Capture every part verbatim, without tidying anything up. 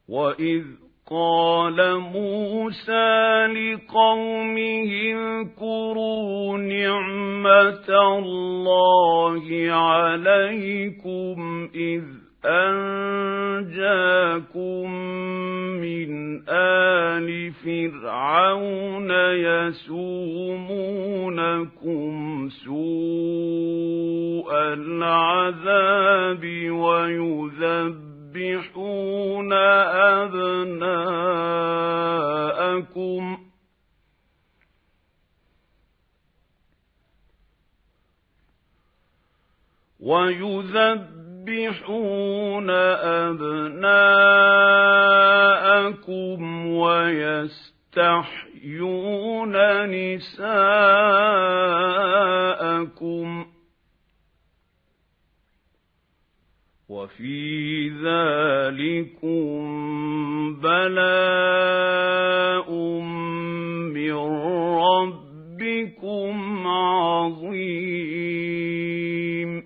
وَإِذْ قَالَ مُوسَى لِقَوْمِهِ اذْكُرُوا نِعْمَةَ اللَّهِ عَلَيْكُمْ إِذْ أَنْجَاكُمْ مِنْ آلِ فِرْعَوْنَ يَسُومُونَكُمْ سُوءَ الْعَذَابِ وَيُذَبِّحُونَ أَبْنَاءَكُمْ وَيُذَبِّحُونَ أَبْنَاءَكُمْ وَيَسْتَحْيُونَ نِسَاءَكُمْ وَفِي ذَلِكُمْ بَلَاءٌ مِّن رَّبِّكُمْ عَظِيمٌ.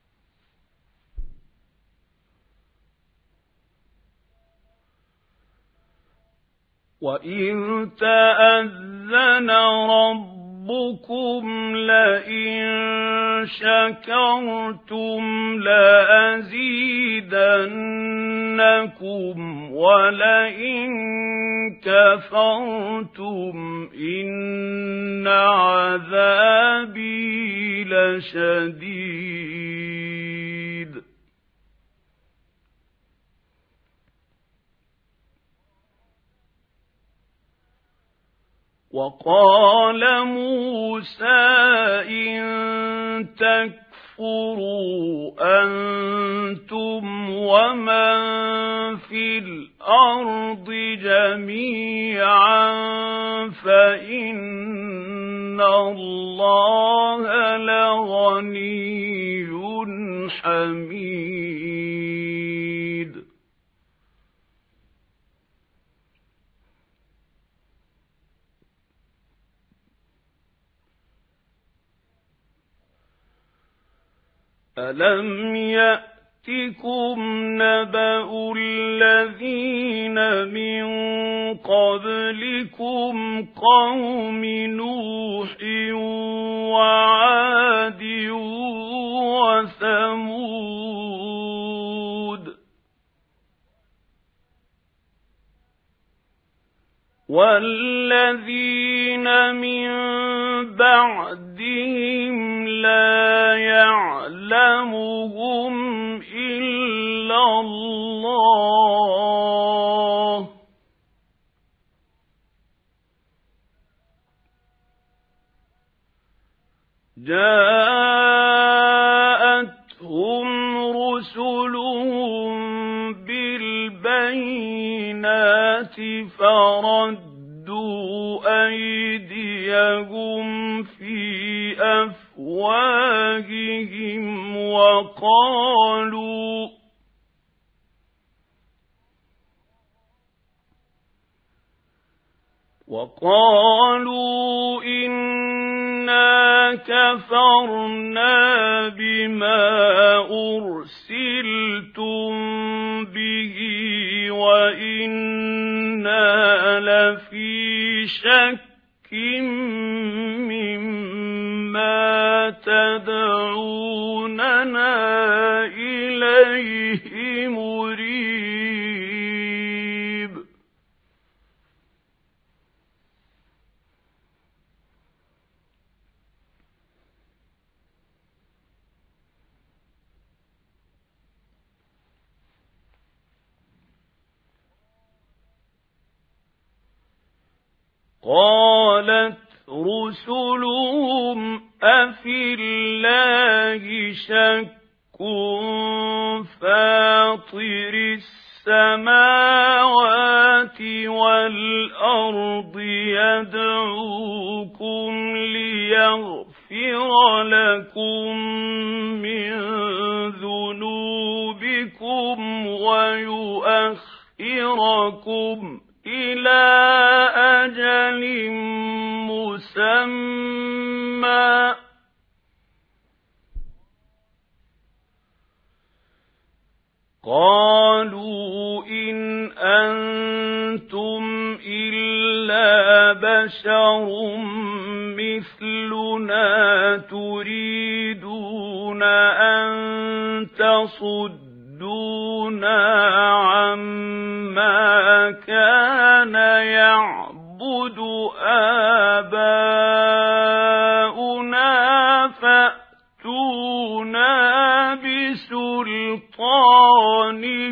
وَإِذْ تَأَذَّنَ رَبُّكُمْ لَئِن شَكَرْتُمْ لَأَزِيدَنَّكُمْ وَلَئِن كَفَرْتُمْ إِنَّ عَذَابِي لَشَدِيدٌ. وَقَالَ مُوسَى إِن تَكْفُرُوا أَنْتُمْ وَمَنْ فِي الْأَرْضِ جَمِيعًا فَإِنَّ اللَّهَ لَغَنِيٌّ حَمِيدٌ. أَلَمْ يَأْتِكُمْ نَبَأُ الَّذِينَ مِنْ قَبْلِكُمْ قَوْمِ نُوحٍ وَعَادٍ وَثَمُودَ وَالَّذِينَ مِنْ بَعْدِهِمْ لَا يَعْلَمُهُمْ إِلَّا اللَّهُ جَاءَتْهُمْ رُسُلُهُم بِالْبَيِّنَاتِ فَرَدُّوا أَيْدِيَهُمْ فِي أَفْوَاهِهِمْ وَقَالُوا وَقَالُوا إِنَّا كَفَرْنَا بِمَا أُرْسِلْتُمْ بِهِ وَإِنَّا لَفِي شَكٍّ مِّمَّا تَدْعُونَنَا إِلَيْهِ مُرِيبٍ. قَالَتْ رُسُلُهُمْ أَفِي اللَّهِ شَكٌّ فَاطِرِ السَّمَاوَاتِ وَالْأَرْضِ يَدْعُوكُمْ لِيَغْفِرَ لَكُم مِّن ذُنُوبِكُمْ وَيُؤَخِّرَكُمْ إِلَى أَجَلٍ مُّسَمًّى قَالُوا إِنْ أَنتُمْ بشر مثلنا تريدون أن تصدونا عما كان يعبد آباؤنا فأتونا بسلطان